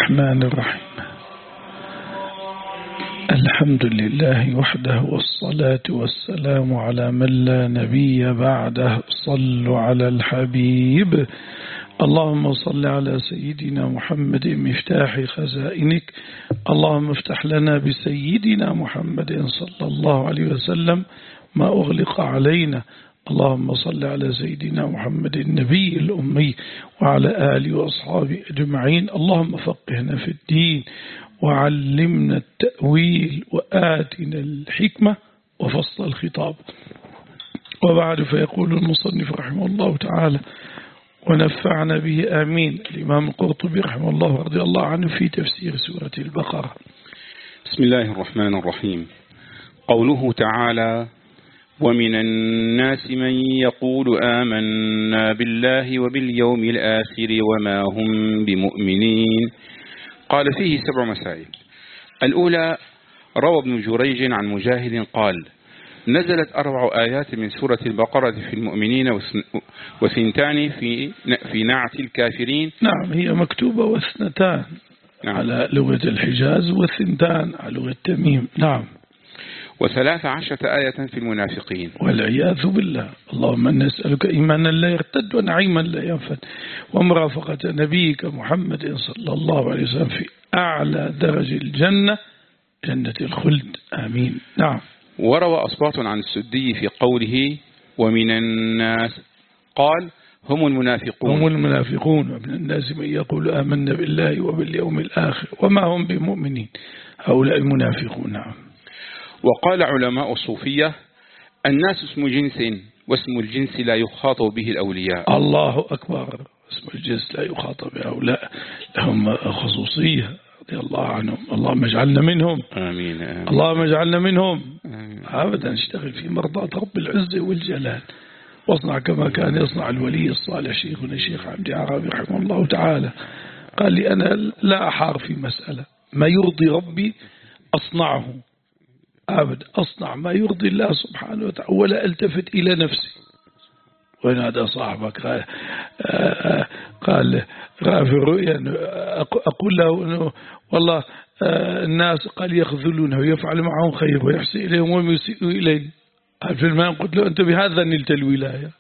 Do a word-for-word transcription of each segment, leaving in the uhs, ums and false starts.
الرحمن الرحيم. الحمد لله وحده، والصلاة والسلام على من لا نبي بعده. صلوا على الحبيب. اللهم صل على سيدنا محمد مفتاح خزائنك. اللهم افتح لنا بسيدنا محمد صلى الله عليه وسلم ما أغلق علينا. اللهم صل على سيدنا محمد النبي الأمي وعلى آله وأصحابه أجمعين. اللهم فقهنا في الدين وعلمنا التأويل وآتنا الحكمة وفصل الخطاب. وبعد، فيقول المصنف رحمه الله تعالى ونفعنا به آمين. الإمام القرطبي رحمه الله رضي الله عنه في تفسير سورة البقرة. بسم الله الرحمن الرحيم. قوله تعالى: ومن الناس من يقول آمنا بالله وباليوم الآخر وما هم بمؤمنين. قال فيه سبع مسائل. الأولى: روى ابن جريج عن مجاهد قال: نزلت أربع آيات من سورة البقرة في المؤمنين وثنتان في في نعت الكافرين. نعم، هي مكتوبة واثنتان نعم. على لغة الحجاز وثنتان على لغة تميم. نعم. وثلاث عشرة آية في المنافقين والعياذ بالله. اللهم نسألك إيمانا لا يرتد ونعيما لا ينفد ومرافقة نبيك محمد صلى الله عليه وسلم في أعلى درج الجنة، جنة الخلد. آمين. نعم. وروى أصباط عن السدي في قوله ومن الناس قال: هم المنافقون هم المنافقون ومن الناس من يقول آمنا بالله وباليوم الآخر وما هم بمؤمنين. هؤلاء المنافقون. نعم. وقال علماء الصوفية: الناس اسم جنس، واسم الجنس لا يخاطب به الأولياء. الله أكبر. اسم الجنس لا يخاطب به هؤلاء، لهم خصوصية رضي الله عنهم. اللهم اجعلنا منهم. آمين, آمين. اللهم اجعلنا منهم. آمين. أبدا نشتغل في مرضاة رب العزة والجلال، واصنع كما كان يصنع الولي الصالح شيخنا الشيخ عبد عربي رحمه الله تعالى. قال لي: أنا لا أحار في مسألة، ما يرضي ربي أصنعه أبدا، أصنع ما يرضي الله سبحانه وتعالى ولا ألتفت إلى نفسي. وين هذا صاحبك؟ قال, قال في الرؤيا أقول له والله الناس قال يخذلونه ويفعل معهم خير ويحسن إليهم ويسيء إليه. في الماء قلت له: أنت بهذا نلت الولاية.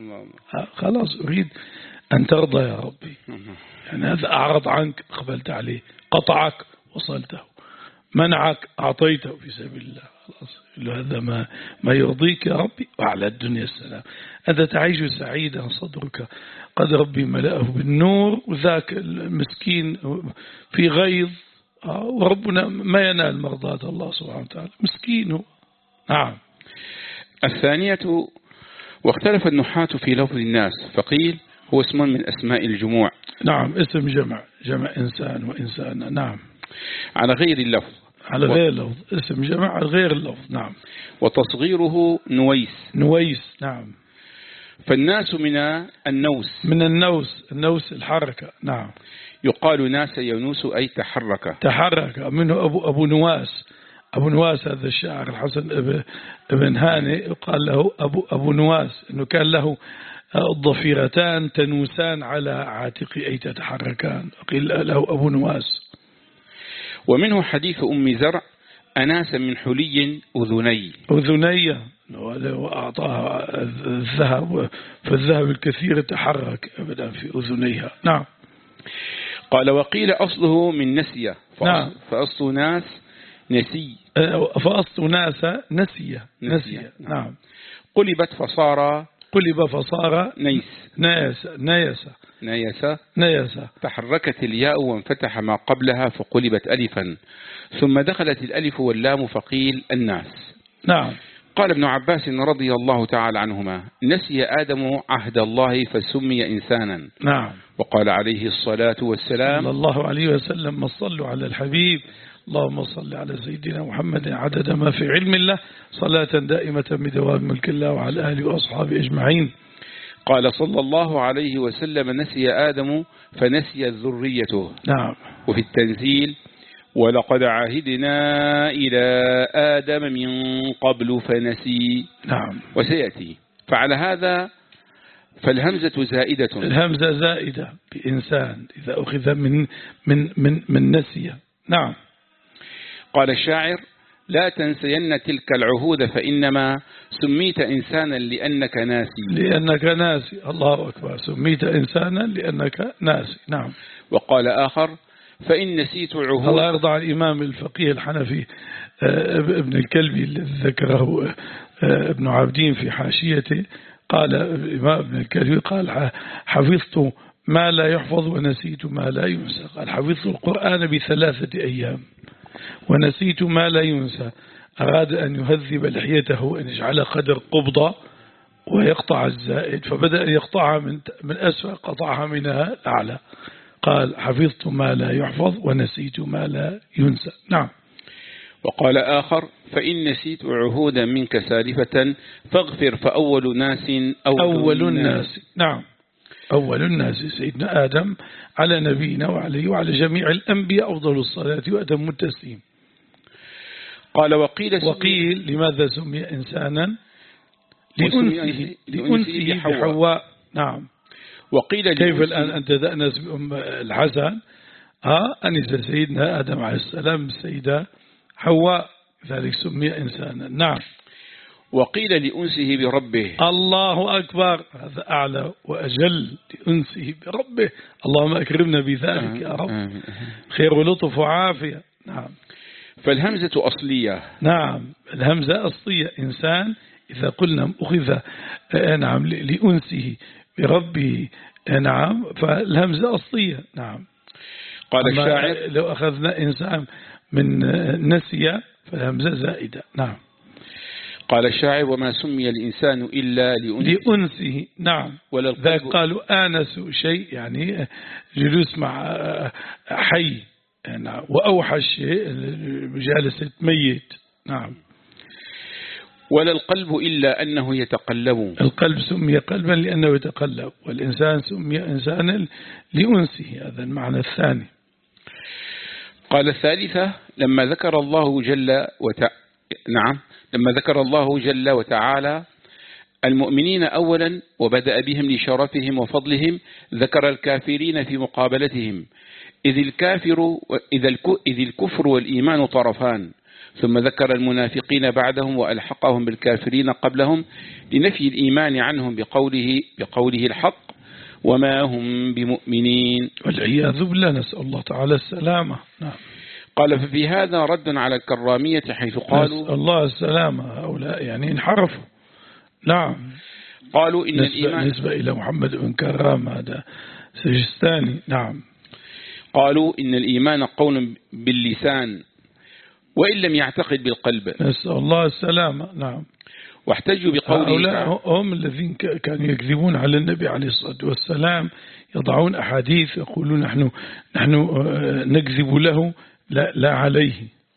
خلاص أريد أن ترضى يا ربي. يعني هذا أعرض عنك قبلت عليه، قطعك وصلته، منعك أعطيته في سبيل الله. خلاص هذا ما ما يرضيك يا ربي، وعلى الدنيا السلام. أنت تعيش سعيدا، صدرك قد ربي ملأه بالنور، وذاك المسكين في غيظ، وربنا ما ينال مرضاة الله سبحانه وتعالى، مسكين هو. نعم. الثانية: واختلف النحاة في لفظ الناس، فقيل هو اسم من أسماء الجموع. نعم، اسم جمع، جمع إنسان وإنسان. نعم. على غير اللفظ. على غير اللفظ، اسم جمع على غير اللفظ. نعم. وتصغيره نويس. نويس. نعم. فالناس من النوس. من النوس، النوس الحركة. نعم. يقال ناس ينوس أي تحرك. تحرك. منه أبو, أبو نواس. أبو نواس هذا الشاعر الحسن ابن هاني يقال له أبو, أبو نواس، أنه كان له الضفيرتان تنوسان على عاتق أي تتحركان، قيل له أبو نواس. ومنه حديث أم زرع: أناس من حلي أذني. أذني وأعطاها الذهب، فالذهب الكثير تحرك أبدا في أذنيها. نعم. قال: وقيل أصله من نسية، نعم. فأصل ناس نسي، فأصل ناس نسية. نسية. نعم. قلبت فصار قلب فصار نيس. نيس. نيس. نيس. نيس. تحركت الياء وانفتح ما قبلها فقلبت ألفا، ثم دخلت الألف واللام فقيل الناس. نعم. قال ابن عباس رضي الله تعالى عنهما: نسي آدم عهد الله فسمي إنسانا. نعم. وقال عليه الصلاة والسلام صلى الله عليه وسلم: ما صلوا على الحبيب. اللهم صل على سيدنا محمد عدد ما في علم الله، صلاة دائمة بدوام ملك الله، وعلى آله وأصحابه أجمعين. قال صلى الله عليه وسلم: نسي آدم فنسي ذريته. نعم. وفي التنزيل: ولقد عهدنا إلى آدم من قبل فنسي. نعم. وسيأتي. فعلى هذا فالهمزة زائدة. الهمزة زائدة بإنسان إذا أخذ من من من من نسي. نعم. قال الشاعر: لا تنسين تلك العهود فإنما سميت إنسانا لأنك ناسي. لأنك ناسي. الله أكبر. سميت إنسانا لأنك ناسي. نعم. وقال آخر: فإن نسيت عهود. الله يرضى عن الإمام الفقيه الحنفي ابن الكلبي الذي ذكره ابن عابدين في حاشيته، قال الإمام ابن الكلبي قال: حفظت ما لا يحفظ ونسيت ما لا ينسى. قال: حفظت القرآن بثلاثة أيام ونسيت ما لا ينسى. أراد أن يهذب لحيته وأن يجعل قدر قبضة ويقطع الزائد، فبدأ يقطعها من من أسفل، قطعها منها الأعلى. قال: حفظت ما لا يحفظ ونسيت ما لا ينسى. نعم. وقال آخر: فإن نسيت عهودا منك سالفة فاغفر فأول ناس أول, أول الناس. نعم. أول الناس سيدنا آدم على نبينا وعليه وعلى جميع الأنبياء أفضل الصلاة وأتم التسليم. قال: وقيل وقيل لماذا سمي إنسانا؟ لأنسه لأنسه بحواء. نعم. وقيل كيف الآن أنت تأنس بأم الحسن؟ ها أنس سيدنا آدم عليه السلام السيدة حواء، ذلك سمي إنسانا. نعم. وقيل لأنسه بربه. الله أكبر. هذا أعلى وأجل. لأنسه بربه. اللهم أكرمنا بذلك يا رب. خير ولطف وعافية. نعم. فالهمزة أصلية. نعم. الهمزة أصلية. إنسان إذا قلنا أخذ نعم لأنسه بربه. نعم. فالهمزة أصلية. نعم. قال الشاعر: لو أخذنا إنسان من نسي فالهمزة زائدة. نعم. قال الشاعر: وما سمي الإنسان إلا لأنسه. لأنسه. نعم. ذاك قالوا آنس شيء يعني جلوس مع حي. نعم. وأوحش شيء مجالسة ميت. نعم. ولا القلب إلا أنه يتقلب. القلب سمي قلبا لأنه يتقلب، والإنسان سمي إنسانا لأنسه. هذا المعنى الثاني. قال الثالثة: لما ذكر الله جل وتعالى نعم لما ذكر الله جل وتعالى المؤمنين أولا وبدأ بهم لشرفهم وفضلهم، ذكر الكافرين في مقابلتهم، إذ الكافر إذ الكفر والإيمان طرفان، ثم ذكر المنافقين بعدهم وألحقهم بالكافرين قبلهم لنفي الإيمان عنهم بقوله بقوله الحق وما هم بمؤمنين والعياذ بالله، نسأل الله تعالى السلامة. نعم. قال: ففي هذا رد على الكرامية حيث قالوا نسأل الله السلامة. هؤلاء يعني انحرفوا. نعم. قالوا إن نسبة, الإيمان نسبة إلى محمد بن كرام هذا سجستاني. نعم. قالوا إن الإيمان قول باللسان وإن لم يعتقد بالقلب. نسأل الله السلامة. نعم. واحتجوا بقوله هؤلاء هم الذين كانوا يكذبون على النبي عليه الصلاة والسلام، يضعون أحاديث يقولون نحن نحن نكذب له لا, لا عليه،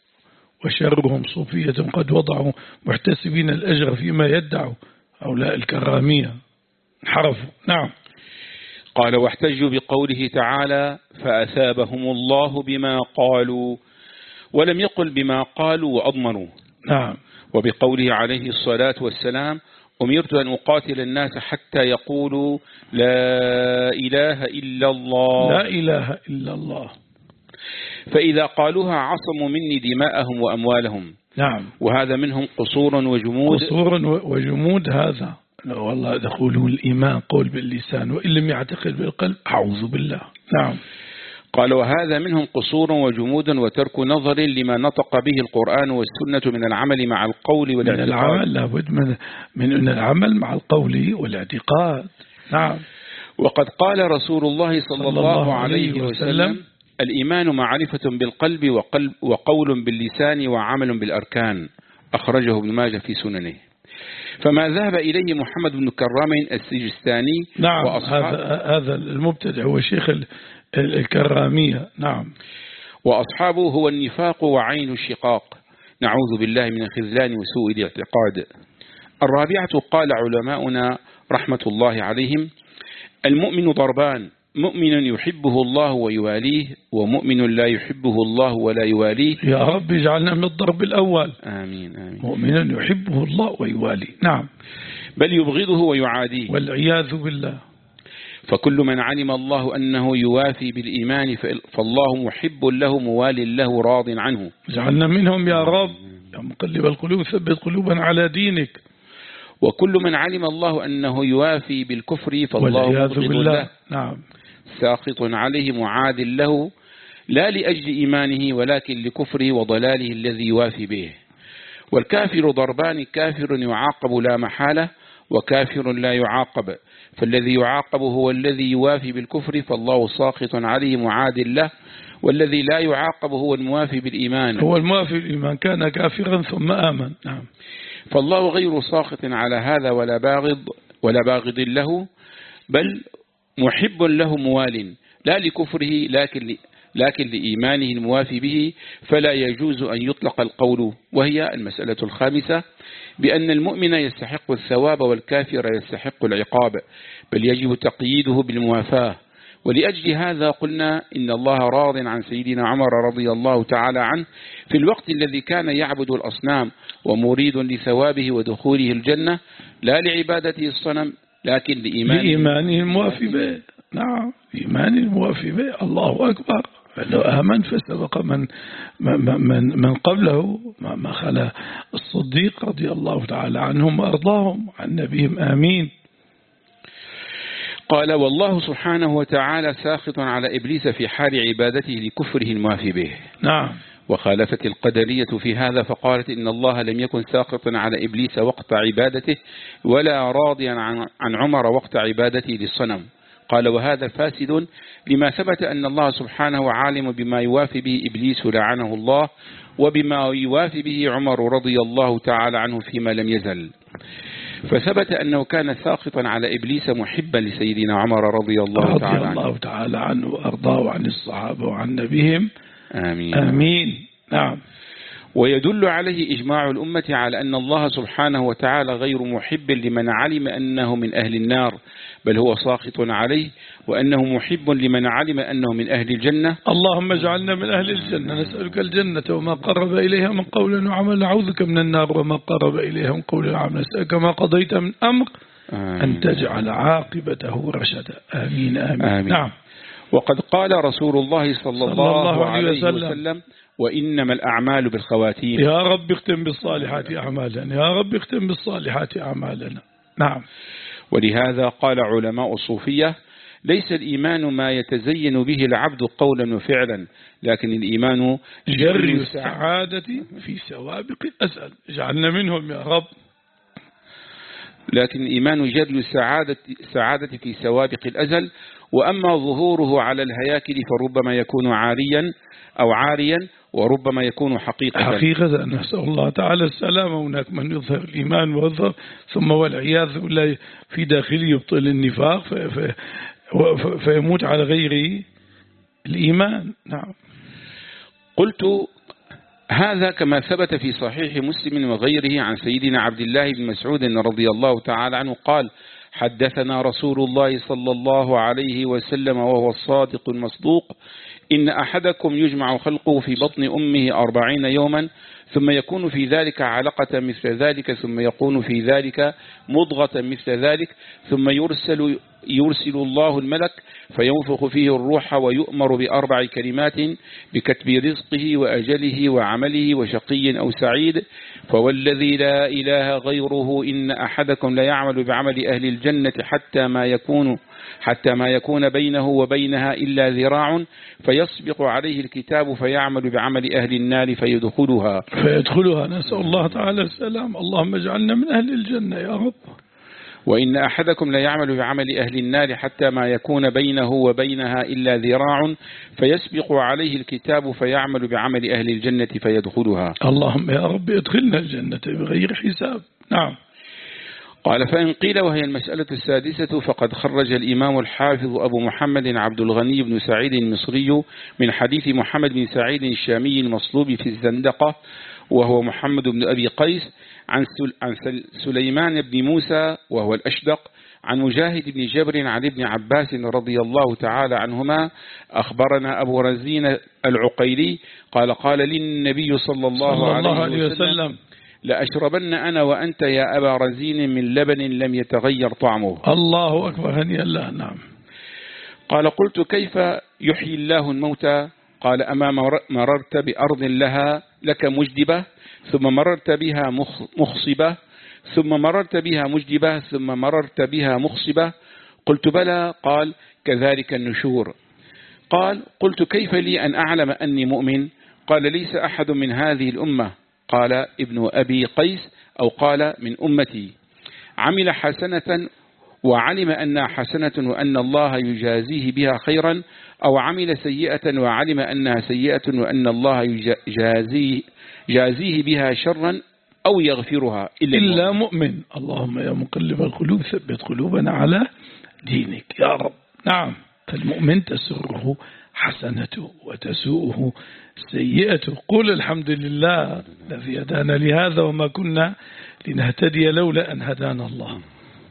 وشرهم صوفية قد وضعوا محتسبين الأجر فيما يدعوا. هؤلاء الكرامية انحرفوا. نعم. قال: واحتجوا بقوله تعالى فأثابهم الله بما قالوا، ولم يقل بما قالوا وأضمروا. نعم. وبقوله عليه الصلاة والسلام: أمرت أن أقاتل الناس حتى يقولوا لا إله إلا الله. لا إله إلا الله. فإذا قالوها عصموا مني دماءهم وأموالهم. نعم. وهذا منهم قصور وجمود. قصور وجمود. هذا والله يقولون الإيمان قول باللسان وإن لم يعتقد بالقلب. أعوذ بالله. نعم. قال: وهذا منهم قصور وجمود وترك نظر لما نطق به القرآن والسنة من العمل مع القول والاعتقاد. من العمل لابد من من أن العمل مع القول والاعتقاد. نعم. وقد قال رسول الله صلى, صلى الله, الله عليه وسلم, وسلم: الإيمان معرفة بالقلب وقلب وقول باللسان وعمل بالأركان. أخرجه ابن ماجه في سننه. فما ذهب إليه محمد بن كرام السجستاني. نعم. هذا هذا المبتدع هو شيخ الكرامية. نعم. وأصحابه هو النفاق وعين الشقاق، نعوذ بالله من الخذلان وسوء الاعتقاد. الرابعة: قال علماؤنا رحمة الله عليهم: المؤمن ضربان، مؤمن يحبه الله ويواليه ومؤمن لا يحبه الله ولا يواليه. يا رب اجعلنا من الضرب الأول. آمين آمين. مؤمن يحبه الله ويواليه. نعم. بل يبغضه ويعاديه والعياذ بالله. فكل من علم الله أنه يوافي بالإيمان فالله محب له موال له راض عنه. اجعلنا منهم يا رب يا مقلب القلوب ثبت قلوبنا على دينك. وكل من علم الله أنه يوافي بالكفر فالله مبغض له. نعم. ساخط عليه معاد له لا لأجل إيمانه ولكن لكفره وضلاله الذي يوافي به. والكافر ضربان: كافر يعاقب لا محالة وكافر لا يعاقب. فالذي يعاقب هو الذي يوافي بالكفر فالله ساخط عليه معاد له، والذي لا يعاقب هو الموافي بالإيمان. هو الموافي بالإيمان كان كافرا ثم آمن. نعم. فالله غير ساخط على هذا ولا باغض ولا باغض له، بل محب له موال لا لكفره لكن لكن لإيمانه الموافي به. فلا يجوز أن يطلق القول، وهي المسألة الخامسة، بأن المؤمن يستحق الثواب والكافر يستحق العقاب، بل يجب تقييده بالموافاة. ولأجل هذا قلنا إن الله راض عن سيدنا عمر رضي الله تعالى عنه في الوقت الذي كان يعبد الأصنام ومريد لثوابه ودخوله الجنة لا لعبادته الصنم لكن لإيمانه, لإيمانه الموافي به. نعم، إيمانه الموافي به. الله أكبر. لو آمن فسبق من من من قبله ما خلا الصديق رضي الله تعالى عنهم وأرضاهم عن نبيهم. آمين. قال: والله سبحانه وتعالى ساخط على إبليس في حال عبادته لكفره الموافي به. نعم. وخالفت القدرية في هذا فقالت إن الله لم يكن ساخطا على إبليس وقت عبادته ولا راضيا عن عمر وقت عبادته للصنم. قال: وهذا فاسد لما ثبت أن الله سبحانه عالم بما يوافي به إبليس لعنه الله وبما يوافي به عمر رضي الله تعالى عنه فيما لم يزل. فثبت أنه كان ساخطا على إبليس محبا لسيدنا عمر رضي الله تعالى عنه, رضي الله تعالى عنه وأرضاه عن الصحابة وعن نبيهم. آمين. آمين. نعم. ويدل عليه إجماع الأمة على أن الله سبحانه وتعالى غير محب لمن علم أنه من أهل النار، بل هو ساخط عليه، وأنه محب لمن علم أنه من أهل الجنة. اللهم اجعلنا من أهل الجنة. نسألك الجنة وما قرب إليها من قول وعمل. نعوذك من النار وما قرب إليها من قول وعمل. نسألك ما قضيت من أمر أن تجعل عاقبته رشدا. آمين. آمين. آمين. نعم. وقد قال رسول الله صلى, صلى الله, الله عليه وسلم, وسلم: وإنما الأعمال بالخواتيم. يا رب اختم بالصالحات أعمالنا. يا رب اختم بالصالحات أعمالنا. نعم. ولهذا قال علماء الصوفية: ليس الإيمان ما يتزين به العبد قولا وفعلا، لكن الإيمان جري السعادة في سوابق الأزل. اجعلنا منهم يا رب. لكن الإيمان جري السعادة سعادة في سوابق الأزل، وأما ظهوره على الهياكل فربما يكون عاريا أو عاريا وربما يكون حقيقة. حقيقة نسأل الله تعالى السلامة. هناك من يظهر الإيمان ويظهر ثم والعياذ بالله في داخله يبطل النفاق في في فيموت على غير الإيمان. نعم. قلت: هذا كما ثبت في صحيح مسلم وغيره عن سيدنا عبد الله بن مسعود رضي الله تعالى عنه قال: حدثنا رسول الله صلى الله عليه وسلم وهو الصادق المصدوق: إن أحدكم يجمع خلقه في بطن أمه أربعين يوما ثم يكون في ذلك علقة مثل ذلك ثم يكون في ذلك مضغة مثل ذلك ثم يرسل يرسل الله الملك فينفخ فيه الروح ويؤمر بأربع كلمات بكتب رزقه وأجله وعمله وشقي أو سعيد. فوالذي لا إله غيره إن أحدكم لا يعمل بعمل أهل الجنة حتى ما يكون حتى ما يكون بينه وبينها إلا ذراع فيسبق عليه الكتاب فيعمل بعمل أهل النار فيدخلها فيدخلها نسأل الله تعالى السلام. اللهم اجعلنا من أهل الجنة يا رب. وإن أحدكم لا يعمل بعمل أهل النار حتى ما يكون بينه وبينها إلا ذراع فيسبق عليه الكتاب فيعمل بعمل أهل الجنة فيدخلها. اللهم يا رب ادخلنا الجنة بغير حساب. نعم. قال: فإن قيل وهي المسألة السادسة فقد خرج الإمام الحافظ أبو محمد عبد الغني بن سعيد المصري من حديث محمد بن سعيد الشامي المصلوب في الزندقة وهو محمد بن أبي قيس عن عن سليمان بن موسى وهو الأشدق عن مجاهد بن جبر عن ابن عباس رضي الله تعالى عنهما أخبرنا أبو رزين العقيلي قال قال لي النبي صلى الله, صلى الله عليه وسلم, وسلم لأشربن أنا وأنت يا أبا رزين من لبن لم يتغير طعمه. الله أكبر، هنيئا له. نعم. قال قلت كيف يحيي الله الموتى؟ قال أما مررت بأرض لها لك مجدبة ثم مررت بها مخصبة ثم مررت بها مجدبة ثم مررت بها مخصبة؟ قلت بلى. قال كذلك النشور. قال قلت كيف لي أن أعلم أني مؤمن؟ قال ليس أحد من هذه الأمة، قال ابن أبي قيس أو قال من أمتي، عمل حسنة وعلم أنها حسنة وأن الله يجازيه بها خيرا، أو عمل سيئة وعلم أنها سيئة وأن الله يجازيه جازيه بها شرا أو يغفرها إلا, إلا مؤمن. اللهم يا مقلب القلوب ثبت قلوبنا على دينك يا رب. نعم. فالمؤمن تسره حسنته وتسوءه سيئته. قل الحمد لله الذي هدانا لهذا وما كنا لنهتدي لولا أن هدانا الله.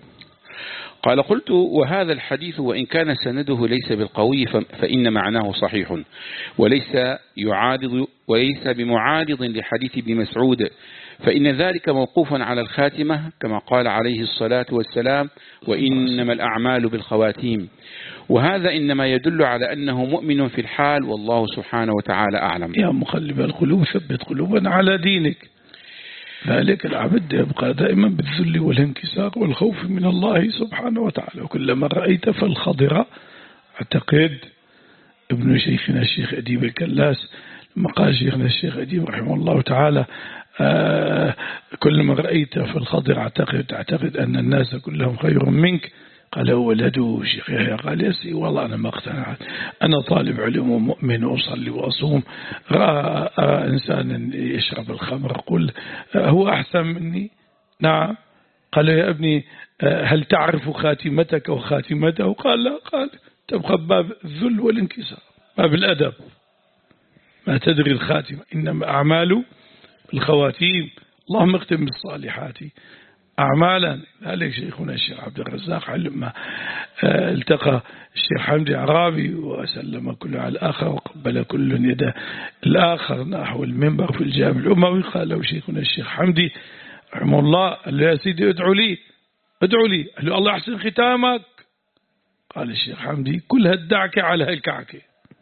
قال قلت وهذا الحديث وإن كان سنده ليس بالقوي فإن معناه صحيح وليس يعارض وليس بمعارض لحديث ابن مسعود، فإن ذلك موقوف على الخاتمة كما قال عليه الصلاة والسلام وإنما الأعمال بالخواتيم، وهذا إنما يدل على أنه مؤمن في الحال والله سبحانه وتعالى أعلم. يا مقلب القلوب ثبت قلوبنا على دينك. ذلك العبد يبقى دائما بالذل والانكسار والخوف من الله سبحانه وتعالى. وكلما رأيت فالخضر، اعتقد ابن شيخنا الشيخ أديب الكلاس لما قال شيخنا الشيخ أديب رحمه الله تعالى آه كلما رأيت فالخضر اعتقد تعتقد أن الناس كلهم خير منك. قال ولده شيخ يحيى قال يا سي والله أنا ما اقتنعت، أنا طالب علم ومؤمن وأصلي وأصوم، رأى إنسان يشرب الخمر قل هو أحسن مني؟ نعم. قال يا ابني هل تعرف خاتمتك وخاتمته؟ قال لا. قال تبقى باب الذل والانكسار، باب الأدب، ما تدري الخاتمة، إنما أعمال الخواتيم. اللهم اختم بالصالحات أعمالا. ذلك شيخنا الشيخ عبد الرزاق لما التقى الشيخ حمدي عرابي وسلم كل على الآخر وقبل كل يد الآخر نحو المنبر في الجامع الأموي، قال له شيخنا الشيخ حمدي رحمه الله قال له يا سيدي ادعو لي ادعو لي قال له الله يحسن ختامك. قال الشيخ حمدي كل هالدعكة على هالكعكة،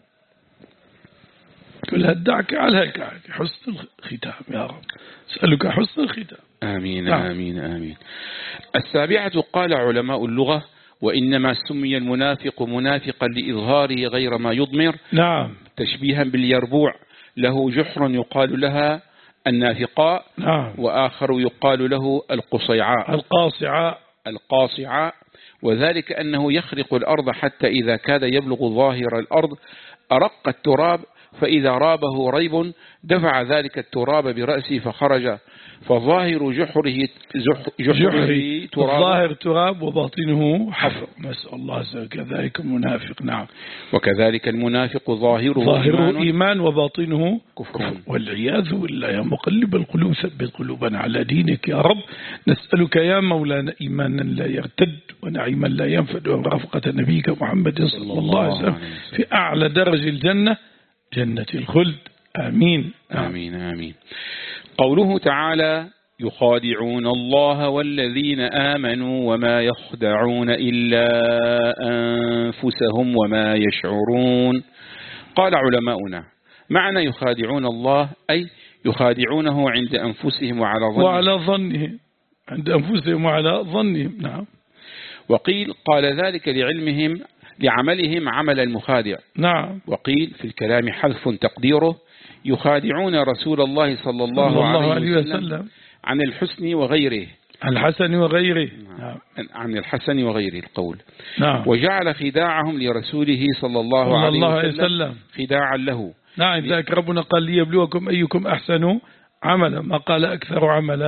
كل هالدعكة على هالكعكة، حسن الختام يا رب، أسألك حسن الختام. آمين. نعم. آمين آمين. السابعة قال علماء اللغة وإنما سمي المنافق منافقا لإظهاره غير ما يضمر. نعم. تشبيها باليربوع، له جحر يقال لها النافقاء. نعم. وآخر يقال له القصيعاء القاصعاء القاصعاء وذلك أنه يخرق الأرض حتى إذا كاد يبلغ ظاهر الأرض أرق التراب، فإذا رابه ريب دفع ذلك التراب برأسه فخرج، فظاهر جحره جحره تراب، الظاهر تراب وباطنه حفر. نسأل الله كذلك المنافق. نعم. وكذلك المنافق ظاهره, ظاهره إيمان, إيمان وباطنه كفر والعياذ بالله. يا مقلب القلوب ثبت قلوبنا على دينك يا رب. نسألك يا مولانا إيمانا لا يرتد ونعيما لا ينفد ورفقة نبيك محمد صلى الله عليه وسلم في أعلى درج الجنة جنة الخلد. آمين آمين آمين. قوله تعالى يخادعون الله والذين آمنوا وما يخدعون إلا أنفسهم وما يشعرون. قال علماؤنا معنى يخادعون الله أي يخادعونه عند أنفسهم وعلى ظنهم وعلى ظنهم عند أنفسهم وعلى ظنهم. نعم. وقيل قال ذلك لعلمهم لعملهم عمل المخادع. نعم. وقيل في الكلام حذف تقديره يخادعون رسول الله صلى الله, صلى الله عليه وسلم, وسلم عن الحسن وغيره عن الحسن وغيره. نعم. عن الحسن وغيره القول. نعم. وجعل خداعهم لرسوله صلى الله, صلى عليه, الله عليه وسلم خداعا له. نعم. ذاك ربنا قال ليبلوكم أيكم أحسن عملا، ما قال أكثر عملا،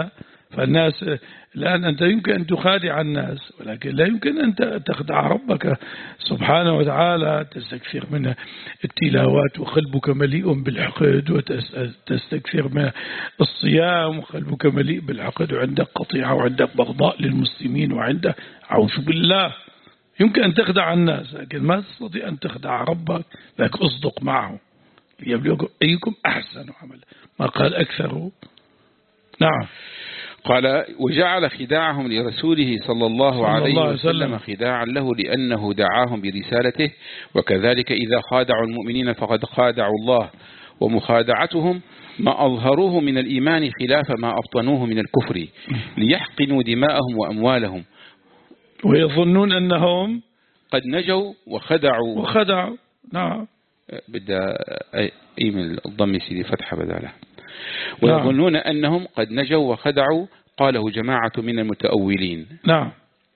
فالناس الآن أنت يمكن أن تخادع الناس، ولكن لا يمكن أن تخدع ربك سبحانه وتعالى. تستكثر من التلاوات وقلبك مليء بالحقد، وتستكثر من الصيام وقلبك مليء بالحقد، وعندك قطيعة وعندك بغضاء للمسلمين، وعندك أعوذ بالله. يمكن أن تخدع الناس لكن ما تستطيع أن تخدع ربك، لكن أصدق معه ليبلوكم أيكم أحسن عملا، ما قال أكثر. نعم. قال وجعل خداعهم لرسوله صلى الله عليه وسلم خداعا له لأنه دعاهم برسالته، وكذلك إذا خادعوا المؤمنين فقد خادعوا الله، ومخادعتهم ما أظهروه من الإيمان خلاف ما أبطنوه من الكفر ليحقنوا دماءهم وأموالهم، ويظنون أنهم قد نجوا وخدعوا وخدعوا. نعم. بدأ أي من الضم سيدي فتحة بداله. ويظنون أنهم قد نجوا وخدعوا، قاله جماعة من المتأولين. نعم.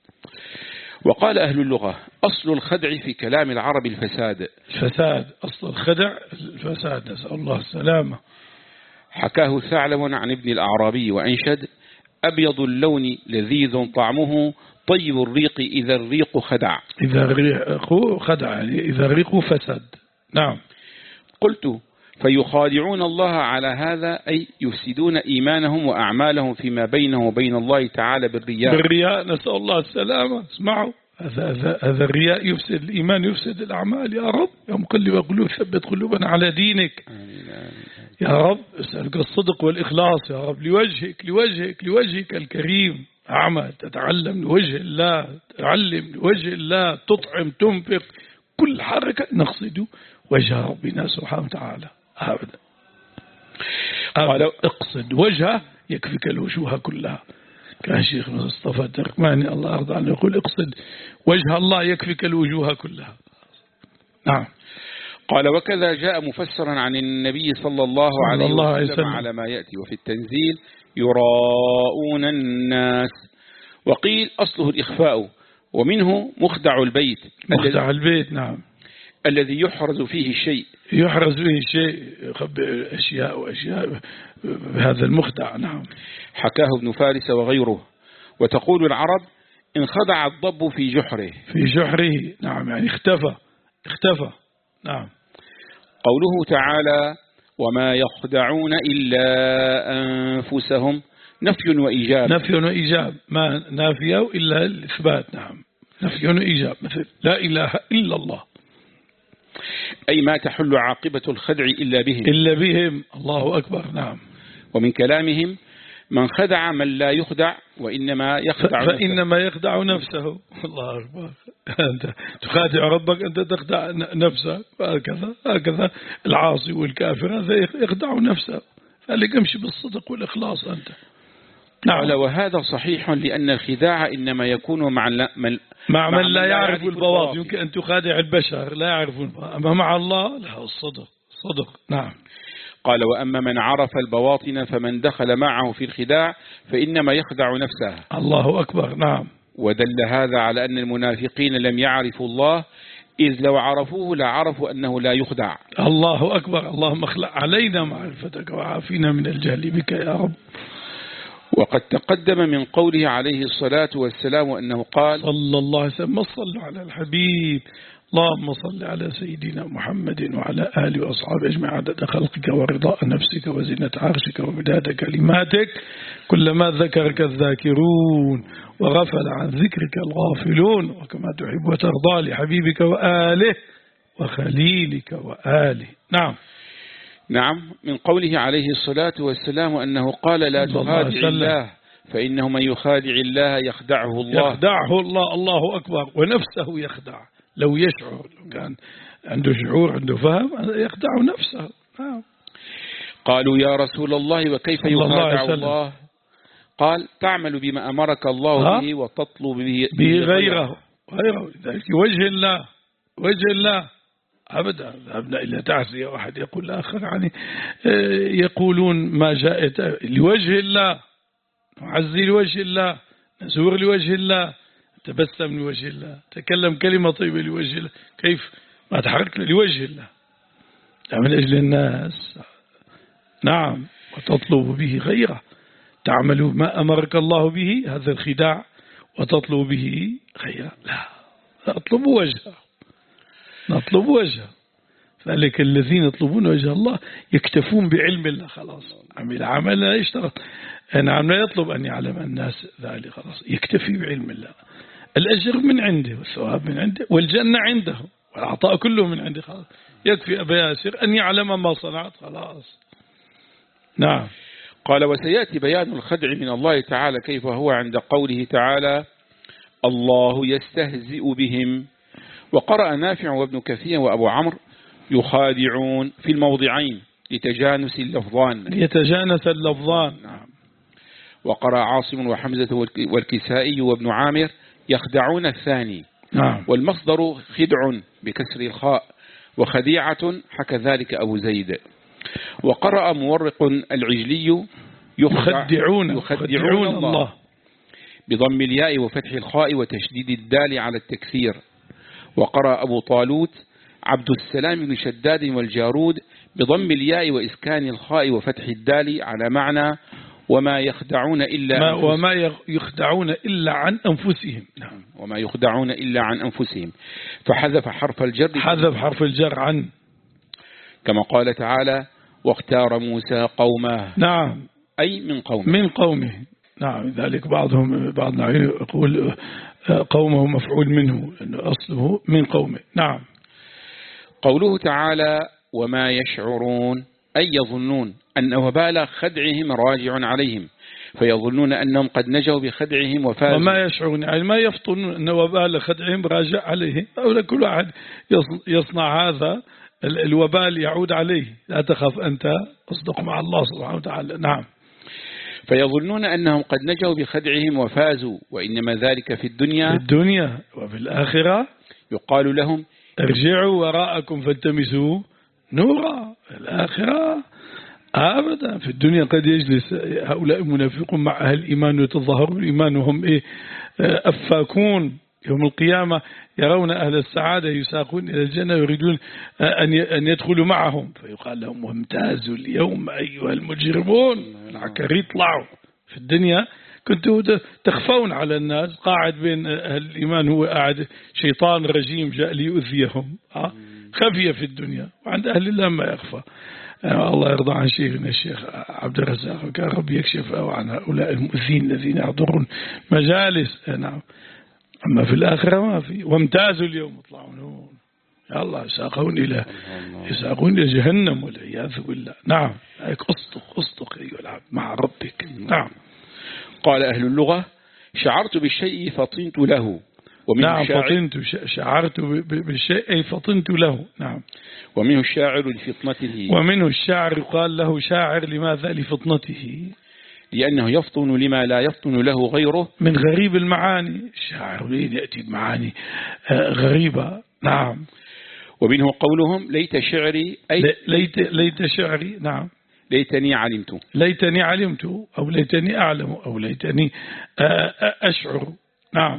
وقال أهل اللغة أصل الخدع في كلام العرب الفساد. الفساد أصل الخدع الفساد، نسأل الله السلامة. حكاه ثعلب عن ابن الأعرابي وأنشد: أبيض اللون لذيذ طعمه طيب الريق إذا الريق خدع. إذا الريق خدع يعني إذا الريق فسد. نعم. قلت فيخادعون الله على هذا، أي يفسدون إيمانهم وأعمالهم فيما بينه وبين الله تعالى بالرياء. بالرياء، نسأل الله السلامة. اسمعوا، هذا هذا هذا الرياء يفسد الإيمان، يفسد الأعمال. يا رب يا مقلب القلوب ثبت قلوبنا على دينك. يا رب أسألك الصدق والإخلاص يا رب، لوجهك لوجهك لوجهك الكريم. أعمل تتعلم لوجه الله، تعلم لوجه الله، تطعم تنفق، كل حركة نقصد وجه ربنا سبحانه وتعالى. أبدا أبدا اقصد وجهه يكفيك الوجوه كلها. كان شيخ مصطفى التركماني الله أرضى عنه يقول اقصد وجه الله يكفيك الوجوه كلها. نعم. قال وكذا جاء مفسرا عن النبي صلى الله عليه وسلم على ما يأتي وفي التنزيل: يراءون الناس. وقيل أصله الإخفاء، ومنه مخدع البيت. مخدع البيت. نعم. الذي يحرز فيه الشيء، يحرز فيه الشيء، يخبئ أشياء وأشياء بهذا المخدع. نعم. حكاه ابن فارس وغيره. وتقول العرب: إن خدع الضب في جحره. في جحره. نعم، يعني اختفى اختفى. نعم. قوله تعالى: وما يخدعون إلا أنفسهم، نفي وإيجاب. نفي وإيجاب، ما نافيه إلا الإثبات. نعم، نفي وإيجاب، مثل لا إله إلا الله، أي ما تحل عاقبة الخدع إلا بهم. إلا بهم. الله أكبر. نعم. ومن كلامهم: من خدع من لا يخدع وإنما يخدع فإنما يخدع نفسه. الله أكبر. أنت تخادع ربك، أنت تخدع نفسك. هكذا هكذا العاصي والكافر هذا يخدع نفسه، فلك امشي بالصدق والإخلاص أنت. نعم. وهذا صحيح، لأن الخداع إنما يكون مع من مع من لا يعرف البواطن. يمكن أن تخادع البشر لا يعرفون، أما مع الله لا، الصدق صدق. نعم. قال وأما من عرف البواطن فمن دخل معه في الخداع فإنما يخدع نفسه. الله أكبر. نعم. ودل هذا على أن المنافقين لم يعرفوا الله، إذ لو عرفوه لعرفوا أنه لا يخدع. الله أكبر. اللهم اخلع علينا معرفتك وعافينا من الجهل بك يا رب. وقد تقدم من قوله عليه الصلاة والسلام أنه قال صلى الله عليه وسلم: صلوا على الحبيب، اللهم صل على سيدنا محمد وعلى آله وأصحابه أجمعين، عدد خلقك ورضاء نفسك وزنة عرشك ومداد كلماتك، كلما ذكرك الذاكرون وغفل عن ذكرك الغافلون، وكما تحب وترضى لحبيبك وآله وخليلك وآله. نعم. نعم. من قوله عليه الصلاة والسلام أنه قال: لا تخادع الله فإنه من يخادع الله يخدعه الله. يخدعه الله. الله أكبر. ونفسه يخدع، لو يشعر، لو كان عنده شعور عنده فهم يخدع نفسه. آه. قالوا يا رسول الله وكيف يخادع الله, الله؟ قال: تعمل بما أمرك الله به وتطلب به, به غيره غيره ذلك وجه الله وجه الله أبدا. ذهبنا إلى تعزية واحد يقول الآخر يعني يقولون ما جاءت لوجه الله، نعزي لوجه الله، نزور لوجه الله، تبسم لوجه الله، تكلم كلمة طيبة لوجه الله. كيف ما تحرك لوجه الله من أجل الناس؟ نعم. وتطلب به غيره، تعمل ما أمرك الله به، هذا الخداع، وتطلب به خيرا. لا، نطلب وجهه، نطلب وجهه. ذلك الذين يطلبون وجه الله يكتفون بعلم الله، خلاص عمل عمل لا يشترط نعم لا يطلب أن يعلم الناس ذلك، خلاص يكتفي بعلم الله. الأجر من عنده والثواب من عنده والجنة عنده والعطاء كله من عنده، خلاص يكفي أبا ياسر أن يعلم ما صنعت، خلاص. نعم. قال: وسيأتي بيان الخدع من الله تعالى كيف هو عند قوله تعالى: الله يستهزئ بهم. وقرأ نافع وابن كثير وأبو عمرو يخادعون في الموضعين لتجانس اللفظان يتجانس اللفظان. نعم. وقرأ عاصم وحمزة والكسائي وابن عامر يخدعون الثاني. نعم. والمصدر خدع بكسر الخاء، وخديعة حكى ذلك أبو زيد. وقرأ مورق العجلي يخدعون, يخدعون الله, الله بضم الياء وفتح الخاء وتشديد الدال على التكسير. وقرأ أبو طالوت عبد السلام بن شداد والجارود بضم الياء وإسكان الخاء وفتح الدال على معنى وما يخدعون إلا ما وما يخدعون إلا عن أنفسهم. نعم. وما يخدعون إلا عن أنفسهم، فحذف حرف الجر، حذف حرف الجر عن، كما قال تعالى: واختار موسى قومه. نعم. أي من قومه، من قومه. نعم. ذلك بعضهم بعضنا يقول قومه مفعول منه، لأنه أصله من قومه. نعم. قوله تعالى: وما يشعرون، أي يظنون أن وبال خدعهم راجع عليهم، فيظنون أنهم قد نجوا بخدعهم وفازوا. وما يشعرون يعني ما يفطنون أن وبال خدعهم راجع عليهم، أو كل واحد يصنع هذا الوبال يعود عليه، لا تخف أنت، أصدق مع الله سبحانه وتعالى. نعم. فيظنون أنهم قد نجوا بخدعهم وفازوا، وإنما ذلك في الدنيا، في الدنيا وفي الآخرة يقال لهم: ارجعوا وراءكم فالتمسوا نورا. في الآخرة أبدا. في الدنيا قد يجلس هؤلاء المنافقون مع أهل الإيمان ويتظاهرون الإيمان وهم إيه أفاكون. يوم القيامة يرون أهل السعادة يساقون إلى الجنة ويريدون أن يدخلوا معهم، فيقال لهم: وامتازوا اليوم أيها المجرمون. العكر يطلعوا. في الدنيا كنتوا تخفون على الناس، قاعد بين أهل الإيمان هو قاعد شيطان رجيم جاء ليؤذيهم، خفية في الدنيا، وعند أهل الله ما يخفى. الله يرضى عن شيخنا الشيخ عبد الرزاق، وكان رب يكشف عن هؤلاء المؤذين الذين يحضرون مجالس. نعم. أما في الآخرة ما في. وامتازوا اليوم اطلعون، يا الله يساقون إلى يساقون إلى جهنم والعياذ بالله. نعم. أصدق أصدق أيها العبد مع ربك. نعم. قال أهل اللغة: شعرت بالشيء فطنت له. ومنه نعم. الشاعر فطنت، شعرت بالشيء أي فطنت له. نعم. ومنه الشاعر لفطنته. ومنه الشاعر قال له شاعر، لماذا؟ لفطنته، لأنه يفطن لما لا يفطن له غيره من غريب المعاني. الشاعر لين يأتي بمعاني غريبة. نعم. ومنه قولهم: ليت شعري، أي ليت, ليت شعري. نعم. ليتني علمت، ليتني علمت، أو ليتني أعلم، أو ليتني أشعر. نعم.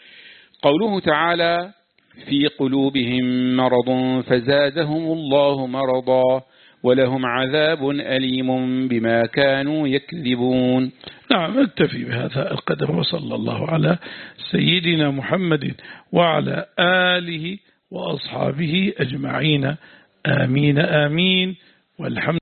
قوله تعالى: في قلوبهم مرض فزادهم الله مرضا ولهم عذاب أليم بما كانوا يكذبون. نعم. نكتفي بهذا القدر، وصلى الله على سيدنا محمد وعلى آله وأصحابه أجمعين. آمين آمين. والحمد